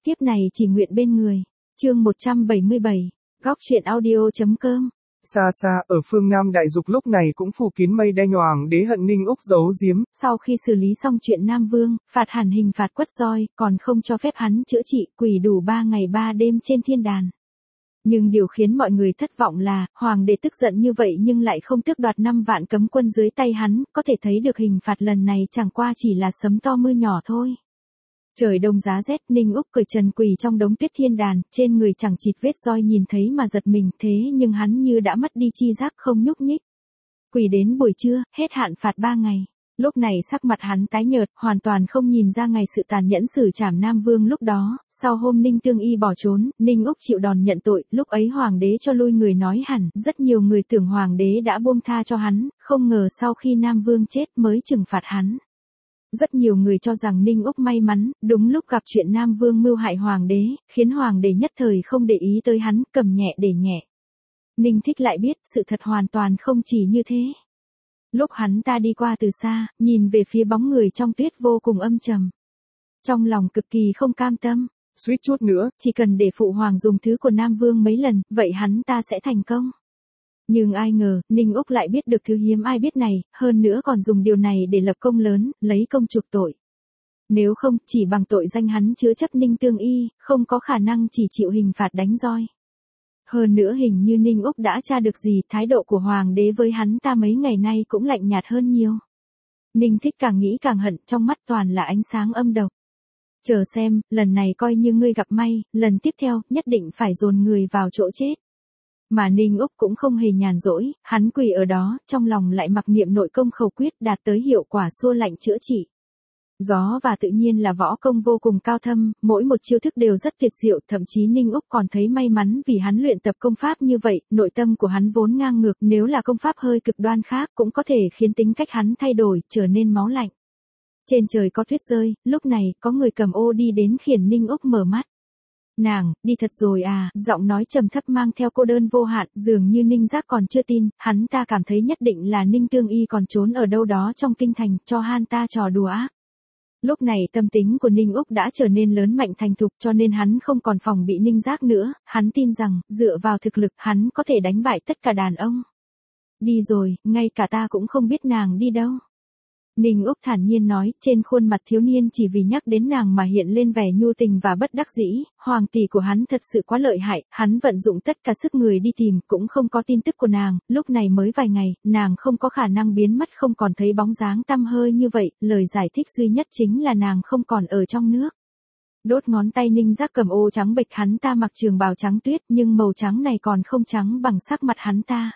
Tiếp này chỉ nguyện bên người. Chương 177. Góc truyện audio.com. Xa xa, ở phương Nam Đại Dục lúc này cũng phủ kín mây đen nhoàng đế hận Ninh Úc giấu giếm. Sau khi xử lý xong chuyện Nam Vương, phạt hẳn hình phạt quất roi, còn không cho phép hắn chữa trị quỷ đủ 3 ngày 3 đêm trên thiên đàn. Nhưng điều khiến mọi người thất vọng là, hoàng đế tức giận như vậy nhưng lại không tước đoạt 5 vạn cấm quân dưới tay hắn, có thể thấy được hình phạt lần này chẳng qua chỉ là sấm to mưa nhỏ thôi. Trời đông giá rét, Ninh Úc cởi trần quỳ trong đống tuyết thiên đàn, trên người chẳng chịt vết roi nhìn thấy mà giật mình, thế nhưng hắn như đã mất đi chi giác không nhúc nhích. Quỳ đến buổi trưa, hết hạn phạt 3 ngày. Lúc này sắc mặt hắn tái nhợt, hoàn toàn không nhìn ra ngày sự tàn nhẫn xử trảm Nam Vương lúc đó. Sau hôm Ninh Tương Y bỏ trốn, Ninh Úc chịu đòn nhận tội, lúc ấy hoàng đế cho lui người nói hẳn, rất nhiều người tưởng hoàng đế đã buông tha cho hắn, không ngờ sau khi Nam Vương chết mới trừng phạt hắn. Rất nhiều người cho rằng Ninh Úc may mắn, đúng lúc gặp chuyện Nam Vương mưu hại hoàng đế, khiến hoàng đế nhất thời không để ý tới hắn, cầm nhẹ để nhẹ. Ninh Thích lại biết, sự thật hoàn toàn không chỉ như thế. Lúc hắn ta đi qua từ xa, nhìn về phía bóng người trong tuyết vô cùng âm trầm. Trong lòng cực kỳ không cam tâm. Suýt chút nữa, chỉ cần để phụ hoàng dùng thứ của Nam Vương mấy lần, vậy hắn ta sẽ thành công. Nhưng ai ngờ, Ninh Úc lại biết được thứ hiếm ai biết này, hơn nữa còn dùng điều này để lập công lớn, lấy công chuộc tội. Nếu không, chỉ bằng tội danh hắn chứa chấp Ninh Tương Y, không có khả năng chỉ chịu hình phạt đánh roi. Hơn nữa hình như Ninh Úc đã tra được gì, thái độ của hoàng đế với hắn ta mấy ngày nay cũng lạnh nhạt hơn nhiều. Ninh Thích càng nghĩ càng hận, trong mắt toàn là ánh sáng âm độc. Chờ xem, lần này coi như ngươi gặp may, lần tiếp theo, nhất định phải dồn người vào chỗ chết. Mà Ninh Úc cũng không hề nhàn rỗi, hắn quỳ ở đó, trong lòng lại mặc niệm nội công khẩu quyết đạt tới hiệu quả xua lạnh chữa trị. Gió và tự nhiên là võ công vô cùng cao thâm, mỗi một chiêu thức đều rất tuyệt diệu, thậm chí Ninh Úc còn thấy may mắn vì hắn luyện tập công pháp như vậy, nội tâm của hắn vốn ngang ngược, nếu là công pháp hơi cực đoan khác cũng có thể khiến tính cách hắn thay đổi, trở nên máu lạnh. Trên trời có tuyết rơi, lúc này có người cầm ô đi đến khiển Ninh Úc mở mắt. Nàng, đi thật rồi à, giọng nói trầm thấp mang theo cô đơn vô hạn, dường như Ninh Giác còn chưa tin, hắn ta cảm thấy nhất định là Ninh Tương Y còn trốn ở đâu đó trong kinh thành, cho han ta trò đùa ác. Lúc này tâm tính của Ninh Úc đã trở nên lớn mạnh thành thục cho nên hắn không còn phòng bị Ninh Giác nữa, hắn tin rằng, dựa vào thực lực hắn có thể đánh bại tất cả đàn ông. Đi rồi, ngay cả ta cũng không biết nàng đi đâu. Ninh Úc thản nhiên nói, trên khuôn mặt thiếu niên chỉ vì nhắc đến nàng mà hiện lên vẻ nhu tình và bất đắc dĩ, hoàng tỷ của hắn thật sự quá lợi hại, hắn vận dụng tất cả sức người đi tìm, cũng không có tin tức của nàng, lúc này mới vài ngày, nàng không có khả năng biến mất không còn thấy bóng dáng tăm hơi như vậy, lời giải thích duy nhất chính là nàng không còn ở trong nước. Đốt ngón tay Ninh Giác cầm ô trắng bệch, hắn ta mặc trường bào trắng tuyết nhưng màu trắng này còn không trắng bằng sắc mặt hắn ta.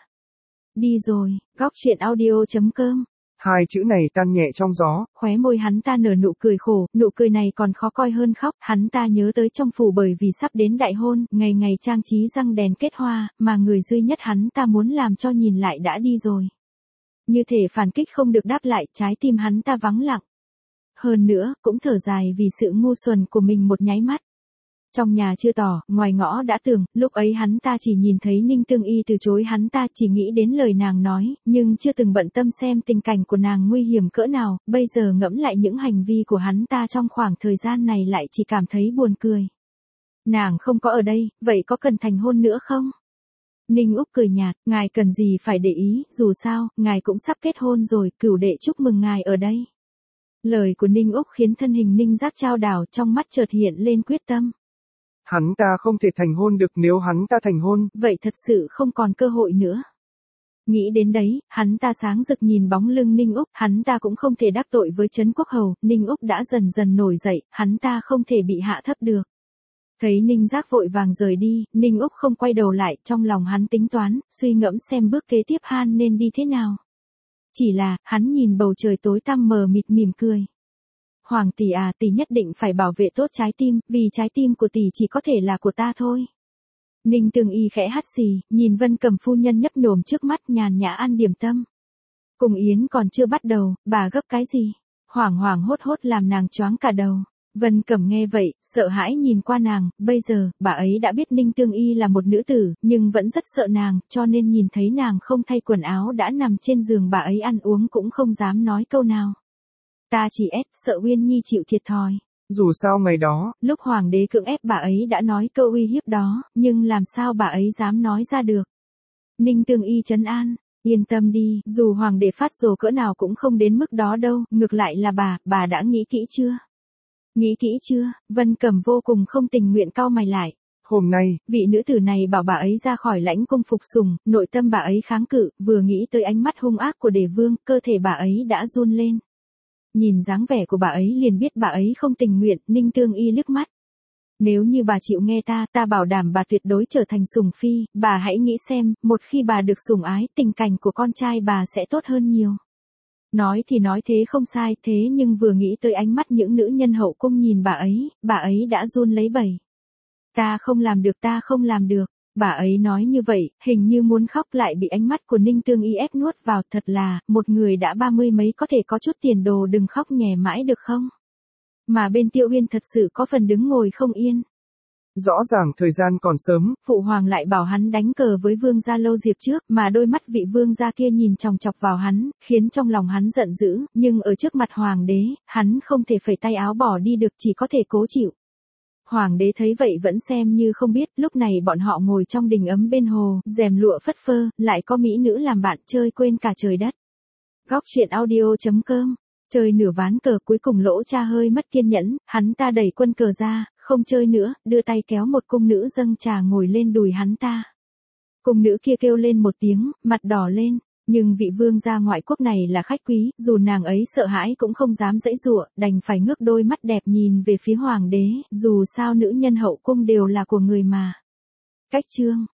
Đi rồi, góc truyện audio.com. Hai chữ này tan nhẹ trong gió. Khóe môi hắn ta nở nụ cười khổ, nụ cười này còn khó coi hơn khóc, hắn ta nhớ tới trong phủ bởi vì sắp đến đại hôn, ngày ngày trang trí răng đèn kết hoa, mà người duy nhất hắn ta muốn làm cho nhìn lại đã đi rồi. Như thể phản kích không được đáp lại, trái tim hắn ta vắng lặng. Hơn nữa, cũng thở dài vì sự ngu xuẩn của mình một nháy mắt. Trong nhà chưa tỏ, ngoài ngõ đã tường, lúc ấy hắn ta chỉ nhìn thấy Ninh Tương Y từ chối hắn ta, chỉ nghĩ đến lời nàng nói, nhưng chưa từng bận tâm xem tình cảnh của nàng nguy hiểm cỡ nào, bây giờ ngẫm lại những hành vi của hắn ta trong khoảng thời gian này lại chỉ cảm thấy buồn cười. Nàng không có ở đây, vậy có cần thành hôn nữa không? Ninh Úc cười nhạt, ngài cần gì phải để ý, dù sao, ngài cũng sắp kết hôn rồi, cửu đệ chúc mừng ngài ở đây. Lời của Ninh Úc khiến thân hình Ninh Giác chao đảo, trong mắt chợt hiện lên quyết tâm. Hắn ta không thể thành hôn được, nếu hắn ta thành hôn, vậy thật sự không còn cơ hội nữa. Nghĩ đến đấy, hắn ta sáng rực nhìn bóng lưng Ninh Úc, hắn ta cũng không thể đắc tội với Trấn Quốc Hầu, Ninh Úc đã dần dần nổi dậy, hắn ta không thể bị hạ thấp được. Thấy Ninh Giác vội vàng rời đi, Ninh Úc không quay đầu lại, trong lòng hắn tính toán, suy ngẫm xem bước kế tiếp hắn nên đi thế nào. Chỉ là, hắn nhìn bầu trời tối tăm mờ mịt mỉm cười. Hoàng tỷ à, tỷ nhất định phải bảo vệ tốt trái tim, vì trái tim của tỷ chỉ có thể là của ta thôi. Ninh Tương Y khẽ hắt xì, nhìn Vân Cẩm phu nhân nhấp nhổm trước mắt nhàn nhã ăn điểm tâm. Cùng yến còn chưa bắt đầu, bà gấp cái gì? Hoảng hoảng hốt hốt làm nàng choáng cả đầu. Vân Cẩm nghe vậy, sợ hãi nhìn qua nàng, bây giờ, bà ấy đã biết Ninh Tương Y là một nữ tử, nhưng vẫn rất sợ nàng, cho nên nhìn thấy nàng không thay quần áo đã nằm trên giường bà ấy ăn uống cũng không dám nói câu nào. Ta chỉ sợ Uyên Nhi chịu thiệt thòi. Dù sao ngày đó, lúc hoàng đế cưỡng ép bà ấy đã nói câu uy hiếp đó, nhưng làm sao bà ấy dám nói ra được. Ninh Tương Y trấn an, yên tâm đi, dù hoàng đế phát rồ cỡ nào cũng không đến mức đó đâu, ngược lại là bà đã nghĩ kỹ chưa? Nghĩ kỹ chưa? Vân Cẩm vô cùng không tình nguyện cau mày lại. hôm nay, Vị nữ tử này bảo bà ấy ra khỏi lãnh cung phục sùng, nội tâm bà ấy kháng cự, vừa nghĩ tới ánh mắt hung ác của Đề Vương, cơ thể bà ấy đã run lên. Nhìn dáng vẻ của bà ấy liền biết bà ấy không tình nguyện, Ninh Tương Y liếc mắt. Nếu như bà chịu nghe ta bảo đảm bà tuyệt đối trở thành sủng phi, bà hãy nghĩ xem, một khi bà được sủng ái, tình cảnh của con trai bà sẽ tốt hơn nhiều. Nói thì nói thế không sai, thế nhưng vừa nghĩ tới ánh mắt những nữ nhân hậu cung nhìn bà ấy đã run lấy bẩy. Ta không làm được. Bà ấy nói như vậy, hình như muốn khóc lại bị ánh mắt của Ninh Tương Y ép nuốt vào, thật là, một người đã 30 mấy có thể có chút tiền đồ đừng khóc nhè mãi được không? Mà bên Tiêu Uyên thật sự có phần đứng ngồi không yên. Rõ ràng thời gian còn sớm, Phụ hoàng lại bảo hắn đánh cờ với vương gia Lâu Diệp trước, mà đôi mắt vị vương gia kia nhìn chòng chọc vào hắn, khiến trong lòng hắn giận dữ, nhưng ở trước mặt hoàng đế, hắn không thể phẩy tay áo bỏ đi được, chỉ có thể cố chịu. Hoàng đế thấy vậy vẫn xem như không biết, lúc này bọn họ ngồi trong đình ấm bên hồ, rèm lụa phất phơ, lại có mỹ nữ làm bạn chơi quên cả trời đất. Góc truyện audio.com. Chơi nửa ván cờ cuối cùng Lỗ Cha hơi mất kiên nhẫn, hắn ta đẩy quân cờ ra, không chơi nữa, đưa tay kéo một cung nữ dâng trà ngồi lên đùi hắn ta. Cung nữ kia kêu lên một tiếng, mặt đỏ lên, nhưng vị vương gia ngoại quốc này là khách quý, dù nàng ấy sợ hãi cũng không dám giãy giụa, đành phải ngước đôi mắt đẹp nhìn về phía hoàng đế, dù sao nữ nhân hậu cung đều là của người mà. Cách chương